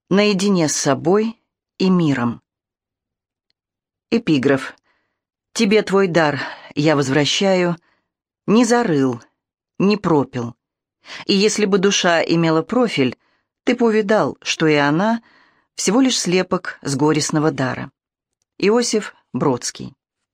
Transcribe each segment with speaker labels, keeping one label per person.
Speaker 1: Наедине с собой и миром. Эпиграф. «Тебе твой дар я возвращаю, не зарыл, не пропил. И если бы душа имела профиль, ты б увидал, что и она всего лишь слепок с горестного дара». Иосиф Бродский.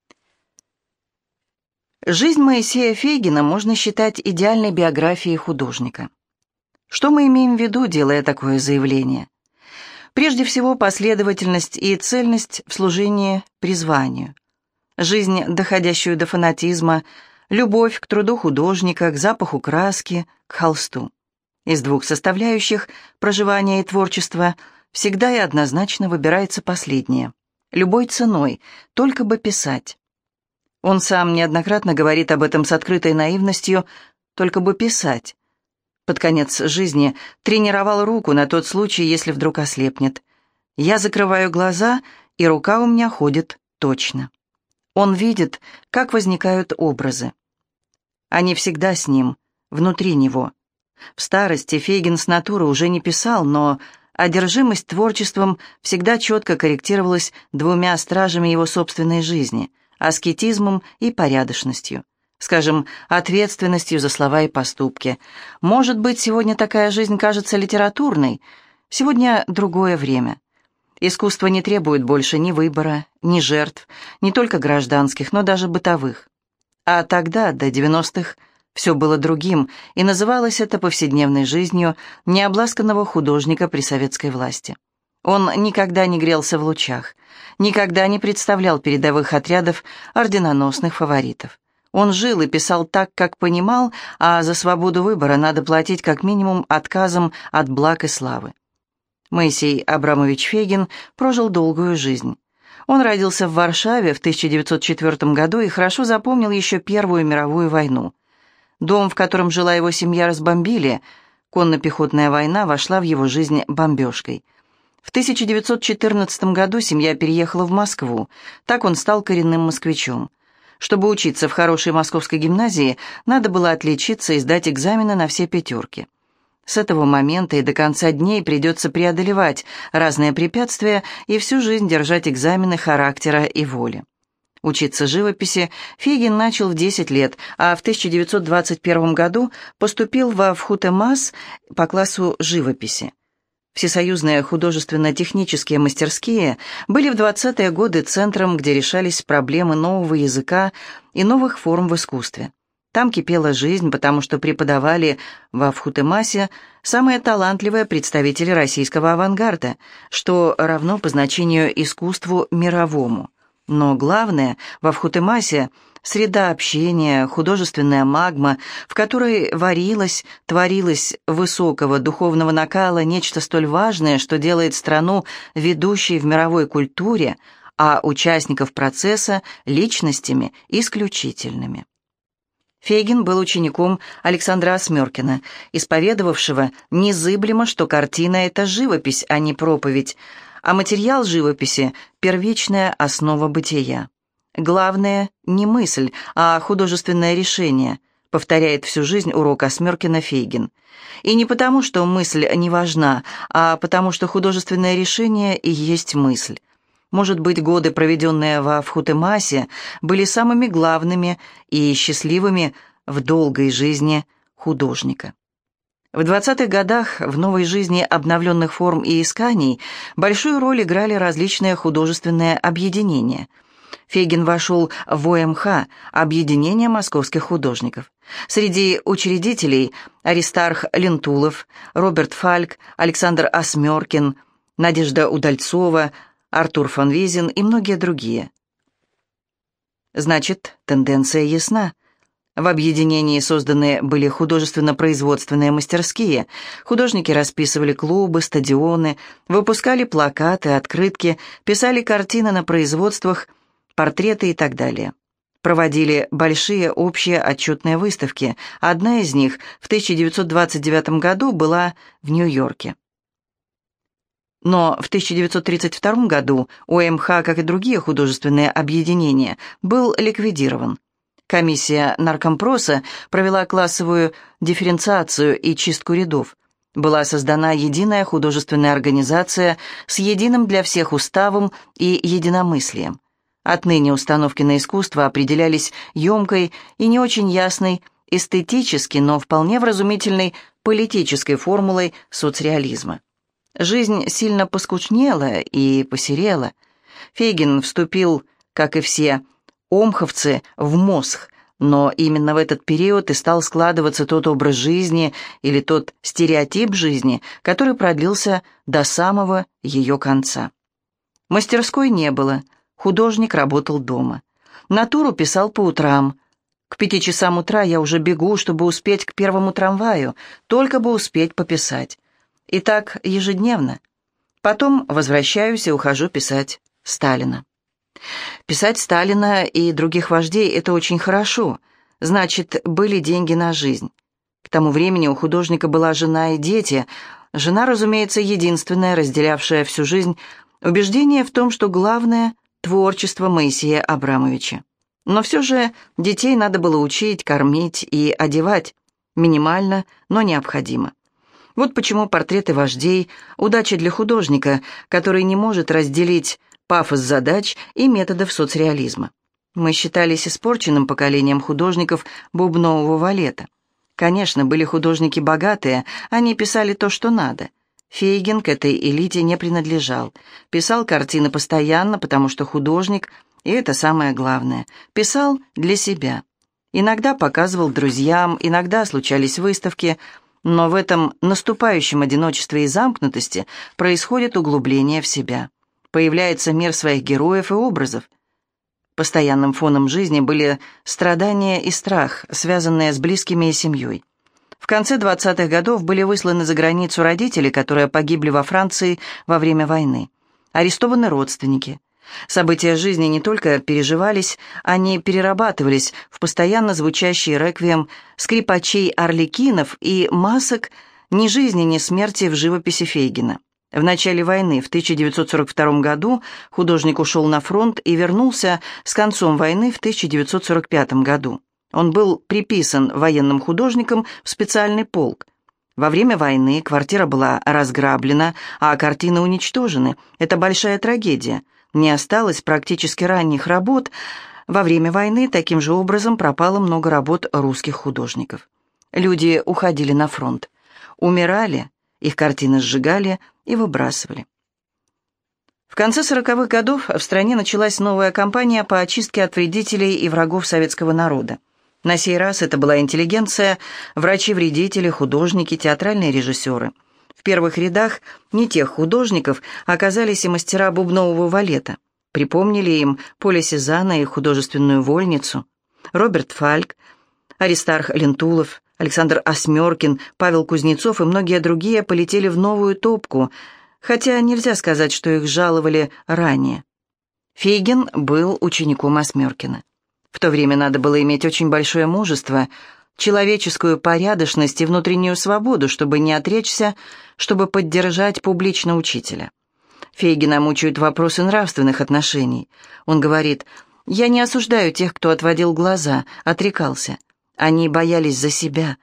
Speaker 1: Жизнь Моисея Фейгина можно считать идеальной биографией художника. Что мы имеем в виду, делая такое заявление? Прежде всего, последовательность и цельность в служении призванию. Жизнь, доходящую до фанатизма, любовь к труду художника, к запаху краски, к холсту. Из двух составляющих проживания и творчества всегда и однозначно выбирается последнее. Любой ценой, только бы писать. Он сам неоднократно говорит об этом с открытой наивностью, только бы писать. Под конец жизни тренировал руку на тот случай, если вдруг ослепнет. Я закрываю глаза, и рука у меня ходит точно. Он видит, как возникают образы. Они всегда с ним, внутри него. В старости Фейгин с натуры уже не писал, но одержимость творчеством всегда четко корректировалась двумя стражами его собственной жизни – аскетизмом и порядочностью. Скажем, ответственностью за слова и поступки. Может быть, сегодня такая жизнь кажется литературной, сегодня другое время. Искусство не требует больше ни выбора, ни жертв, не только гражданских, но даже бытовых. А тогда, до 90-х, все было другим, и называлось это повседневной жизнью необласканного художника при советской власти. Он никогда не грелся в лучах, никогда не представлял передовых отрядов орденоносных фаворитов. Он жил и писал так, как понимал, а за свободу выбора надо платить как минимум отказом от благ и славы. Моисей Абрамович Фейгин прожил долгую жизнь. Он родился в Варшаве в 1904 году и хорошо запомнил еще Первую мировую войну. Дом, в котором жила его семья, разбомбили. Конно-пехотная война вошла в его жизнь бомбежкой. В 1914 году семья переехала в Москву. Так он стал коренным москвичом. Чтобы учиться в хорошей московской гимназии, надо было отличиться и сдать экзамены на все пятерки. С этого момента и до конца дней придется преодолевать разные препятствия и всю жизнь держать экзамены характера и воли. Учиться живописи Фейгин начал в 10 лет, а в 1921 году поступил во ВХУТЭМАС по классу живописи. Всесоюзные художественно-технические мастерские были в 20-е годы центром, где решались проблемы нового языка и новых форм в искусстве. Там кипела жизнь, потому что преподавали во ВХУТЭМАСе самые талантливые представители российского авангарда, что равно по значению искусству мировому. Но главное, во ВХУТЭМАСе среда общения, художественная магма, в которой варилось, творилось высокого духовного накала нечто столь важное, что делает страну ведущей в мировой культуре, а участников процесса личностями исключительными. Фейгин был учеником Александра Осмёркина, исповедовавшего незыблемо, что картина — это живопись, а не проповедь, а материал живописи — первичная основа бытия. Главное не мысль, а художественное решение, повторяет всю жизнь урок Осмёркина Фейгин. И не потому, что мысль не важна, а потому, что художественное решение и есть мысль. Может быть, годы, проведенные во ВХУТЭМАСе, были самыми главными и счастливыми в долгой жизни художника. В 20-х годах в новой жизни обновленных форм и исканий большую роль играли различные художественные объединения. Фейгин вошел в ОМХ, объединение московских художников. Среди учредителей Аристарх Лентулов, Роберт Фальк, Александр Осмёркин, Надежда Удальцова, Артур фон Визин и многие другие. Значит, тенденция ясна. В объединении созданы были художественно-производственные мастерские, художники расписывали клубы, стадионы, выпускали плакаты, открытки, писали картины на производствах, портреты и так далее. Проводили большие общие отчетные выставки. Одна из них в 1929 году была в Нью-Йорке. Но в 1932 году ОМХ, как и другие художественные объединения, был ликвидирован. Комиссия Наркомпроса провела классовую дифференциацию и чистку рядов. Была создана единая художественная организация с единым для всех уставом и единомыслием. Отныне установки на искусство определялись емкой и не очень ясной, эстетически, но вполне вразумительной политической формулой соцреализма. Жизнь сильно поскучнела и посерела. Фейгин вступил, как и все омховцы, в мосх, но именно в этот период и стал складываться тот образ жизни или тот стереотип жизни, который продлился до самого ее конца. Мастерской не было, художник работал дома. Натуру писал по утрам. К 5 часам утра я уже бегу, чтобы успеть к первому трамваю, только бы успеть пописать. И так ежедневно. Потом возвращаюсь и ухожу писать Сталина. Писать Сталина и других вождей – это очень хорошо. Значит, были деньги на жизнь. К тому времени у художника была жена и дети. Жена, разумеется, единственная, разделявшая всю жизнь, убеждение в том, что главное – творчество Моисея Абрамовича. Но все же детей надо было учить, кормить и одевать. Минимально, но необходимо. Вот почему портреты вождей – удача для художника, который не может разделить пафос задач и методов соцреализма. Мы считались испорченным поколением художников бубнового валета. Конечно, были художники богатые, они писали то, что надо. Фейгин к этой элите не принадлежал. Писал картины постоянно, потому что художник, и это самое главное, писал для себя. Иногда показывал друзьям, иногда случались выставки, но в этом наступающем одиночестве и замкнутости происходит углубление в себя. Появляется мир своих героев и образов. Постоянным фоном жизни были страдания и страх, связанные с близкими и семьей. В конце 20-х годов были высланы за границу родители, которые погибли во Франции во время войны. Арестованы родственники. События жизни не только переживались, они перерабатывались в постоянно звучащий реквием скрипачей-арлекинов и масок ни жизни, ни смерти в живописи Фейгина. В начале войны, в 1942 году, художник ушел на фронт и вернулся с концом войны в 1945 году. Он был приписан военным художником в специальный полк. Во время войны квартира была разграблена, а картины уничтожены. Это большая трагедия. Не осталось практически ранних работ. Во время войны таким же образом пропало много работ русских художников. Люди уходили на фронт. Умирали, их картины сжигали и выбрасывали. В конце 40-х годов в стране началась новая кампания по очистке от вредителей и врагов советского народа. На сей раз это была интеллигенция, врачи-вредители, художники, театральные режиссеры. В первых рядах не тех художников оказались и мастера бубнового валета. Припомнили им Поля Сезанна и художественную вольницу. Роберт Фальк, Аристарх Лентулов, Александр Осмеркин, Павел Кузнецов и многие другие полетели в новую топку, хотя нельзя сказать, что их жаловали ранее. Фейгин был учеником Осмеркина. В то время надо было иметь очень большое мужество, человеческую порядочность и внутреннюю свободу, чтобы не отречься, чтобы поддержать публично учителя. Фейгина мучают вопросы нравственных отношений. Он говорит: «Я не осуждаю тех, кто отводил глаза, отрекался. Они боялись за себя».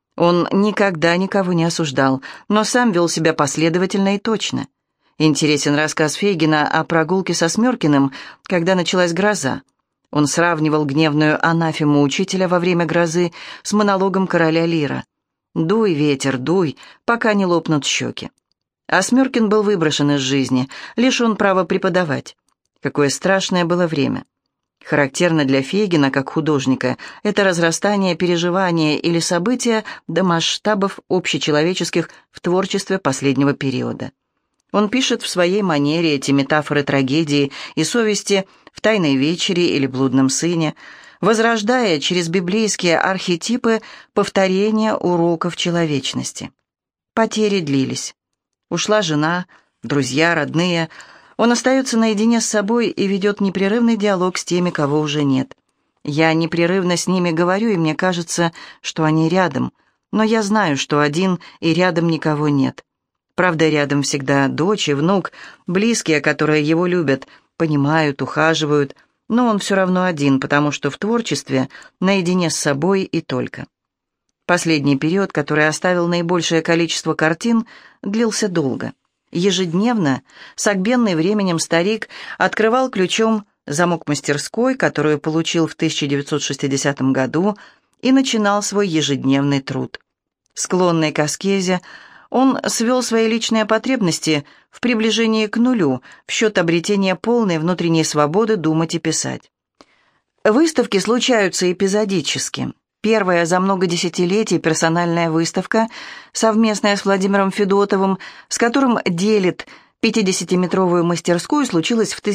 Speaker 1: Он никогда никого не осуждал, но сам вел себя последовательно и точно. Интересен рассказ Фейгина о прогулке со Смеркиным, когда началась гроза. Он сравнивал гневную анафему учителя во время грозы с монологом короля Лира. «Дуй, ветер, дуй, пока не лопнут щеки». А Смеркин был выброшен из жизни, лишен права преподавать. Какое страшное было время. Характерно для Фейгина, как художника, это разрастание переживания или события до масштабов общечеловеческих в творчестве последнего периода. Он пишет в своей манере эти метафоры трагедии и совести в «Тайной вечере» или «Блудном сыне», возрождая через библейские архетипы повторения уроков человечности. Потери длились. Ушла жена, друзья, родные. Он остается наедине с собой и ведет непрерывный диалог с теми, кого уже нет. Я непрерывно с ними говорю, и мне кажется, что они рядом, но я знаю, что один и рядом никого нет. Правда, рядом всегда дочь и внук, близкие, которые его любят, понимают, ухаживают, но он все равно один, потому что в творчестве наедине с собой и только. Последний период, который оставил наибольшее количество картин, длился долго. Ежедневно согбенный временем старик открывал ключом замок мастерской, которую получил в 1960 году, и начинал свой ежедневный труд. Склонный к аскезе, он свел свои личные потребности в приближении к нулю в счет обретения полной внутренней свободы думать и писать. Выставки случаются эпизодически. Первая за много десятилетий персональная выставка, совместная с Владимиром Федотовым, с которым делит 50-метровую мастерскую, случилась в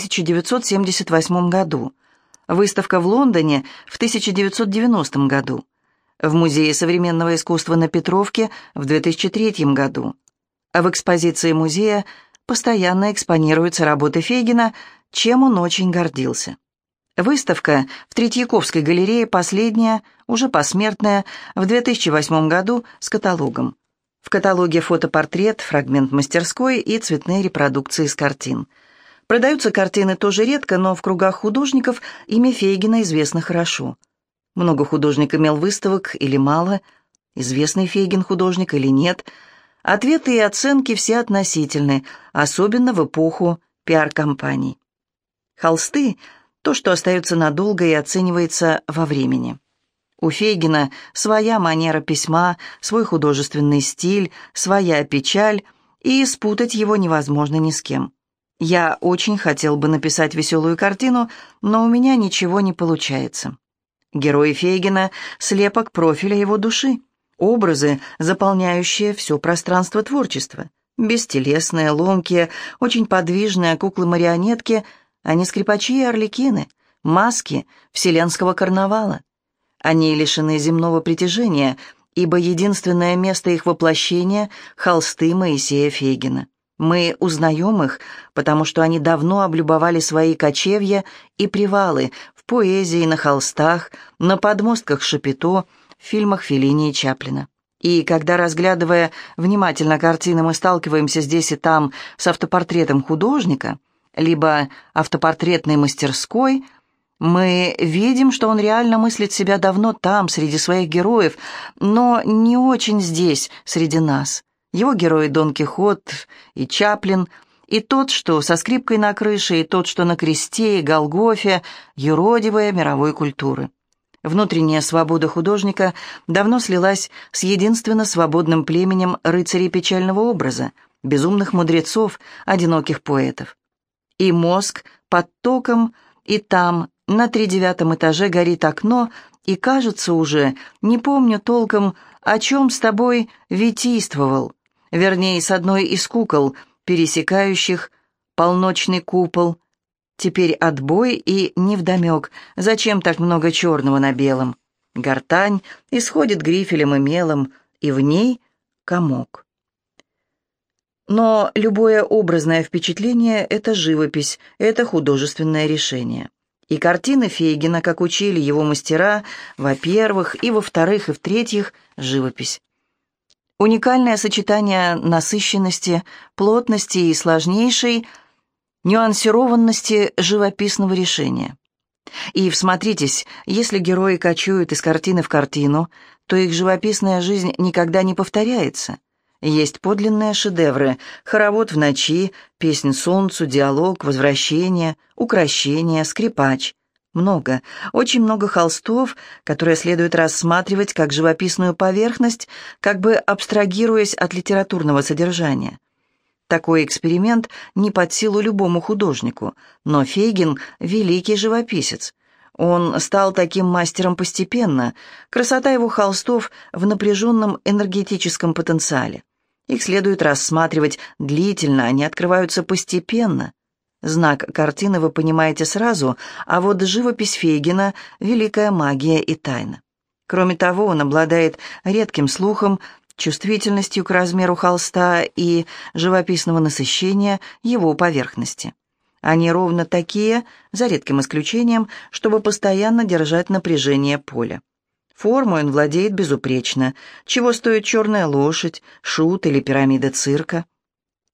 Speaker 1: 1978 году. Выставка в Лондоне в 1990 году. В Музее современного искусства на Петровке в 2003 году. А в экспозиции музея постоянно экспонируются работы Фейгина, чем он очень гордился. Выставка в Третьяковской галерее последняя, уже посмертная, в 2008 году с каталогом. В каталоге фотопортрет, фрагмент мастерской и цветные репродукции с картин. Продаются картины тоже редко, но в кругах художников имя Фейгина известно хорошо. Много художник имел выставок или мало, известный Фейгин художник или нет. Ответы и оценки все относительны, особенно в эпоху пиар-компаний. Холсты – то, что остается надолго и оценивается во времени. У Фейгина своя манера письма, свой художественный стиль, своя печаль, и спутать его невозможно ни с кем. Я очень хотел бы написать веселую картину, но у меня ничего не получается. Герои Фейгина — слепок профиля его души, образы, заполняющие все пространство творчества. Бестелесные, ломкие, очень подвижные куклы-марионетки — они скрипачи и орликины, маски вселенского карнавала. Они лишены земного притяжения, ибо единственное место их воплощения — холсты Моисея Фейгина. Мы узнаем их, потому что они давно облюбовали свои кочевья и привалы в поэзии, на холстах, на подмостках Шапито, в фильмах Феллини и Чаплина. И когда, разглядывая внимательно картины, мы сталкиваемся здесь и там с автопортретом художника, либо автопортретной мастерской, мы видим, что он реально мыслит себя давно там, среди своих героев, но не очень здесь, среди нас. Его герои Дон Кихот и Чаплин, и тот, что со скрипкой на крыше, и тот, что на кресте и Голгофе, юродивые мировой культуры. Внутренняя свобода художника давно слилась с единственно свободным племенем рыцарей печального образа, безумных мудрецов, одиноких поэтов. И мозг под током, и там, на 39-м этаже, горит окно, и, кажется, уже, не помню толком, о чем с тобой витийствовал, вернее, с одной из кукол, пересекающих полночный купол. Теперь отбой и невдомек, зачем так много черного на белом. Гортань исходит грифелем и мелом, и в ней комок. Но любое образное впечатление — это живопись, это художественное решение. И картины Фейгина, как учили его мастера, во-первых, и во-вторых, и в-третьих, живопись. Уникальное сочетание насыщенности, плотности и сложнейшей нюансированности живописного решения. И всмотритесь, если герои кочуют из картины в картину, то их живописная жизнь никогда не повторяется. Есть подлинные шедевры: «Хоровод в ночи», «Песнь солнцу», «Диалог», «Возвращение», «Укрощение», «Скрипач». Много, очень много холстов, которые следует рассматривать как живописную поверхность, как бы абстрагируясь от литературного содержания. Такой эксперимент не под силу любому художнику, но Фейгин — великий живописец. Он стал таким мастером постепенно, красота его холстов в напряженном энергетическом потенциале. Их следует рассматривать длительно, они открываются постепенно. Знак картины вы понимаете сразу, а вот живопись Фейгина — великая магия и тайна. Кроме того, он обладает редким слухом, чувствительностью к размеру холста и живописного насыщения его поверхности. Они ровно такие, за редким исключением, чтобы постоянно держать напряжение поля. Формой он владеет безупречно, чего стоит «Черная лошадь», «Шут» или «Пирамида цирка».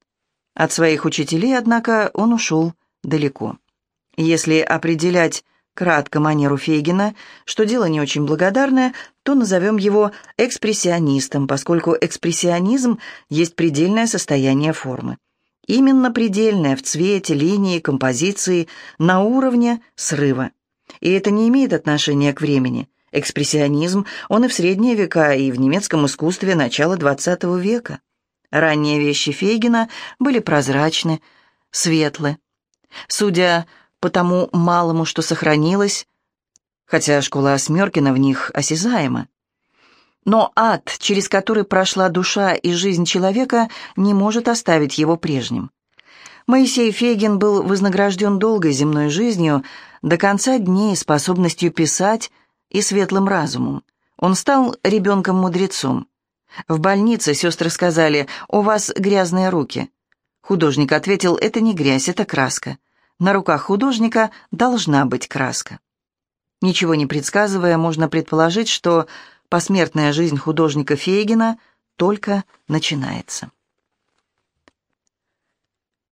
Speaker 1: От своих учителей, однако, он ушел далеко. Если определять кратко манеру Фейгина, что дело не очень благодарное, то назовем его экспрессионистом, поскольку экспрессионизм есть предельное состояние формы. Именно предельное в цвете, линии, композиции, на уровне срыва. И это не имеет отношения к времени. Экспрессионизм, он и в средние века, и в немецком искусстве начала XX века. Ранние вещи Фейгина были прозрачны, светлы. Судя по тому малому, что сохранилось, хотя школа Осмеркина в них осязаема. Но ад, через который прошла душа и жизнь человека, не может оставить его прежним. Моисей Фейгин был вознагражден долгой земной жизнью, до конца дней способностью писать и светлым разумом. Он стал ребенком-мудрецом. В больнице сестры сказали: «У вас грязные руки». Художник ответил: «Это не грязь, это краска. На руках художника должна быть краска». Ничего не предсказывая, можно предположить, что посмертная жизнь художника Фейгина только начинается.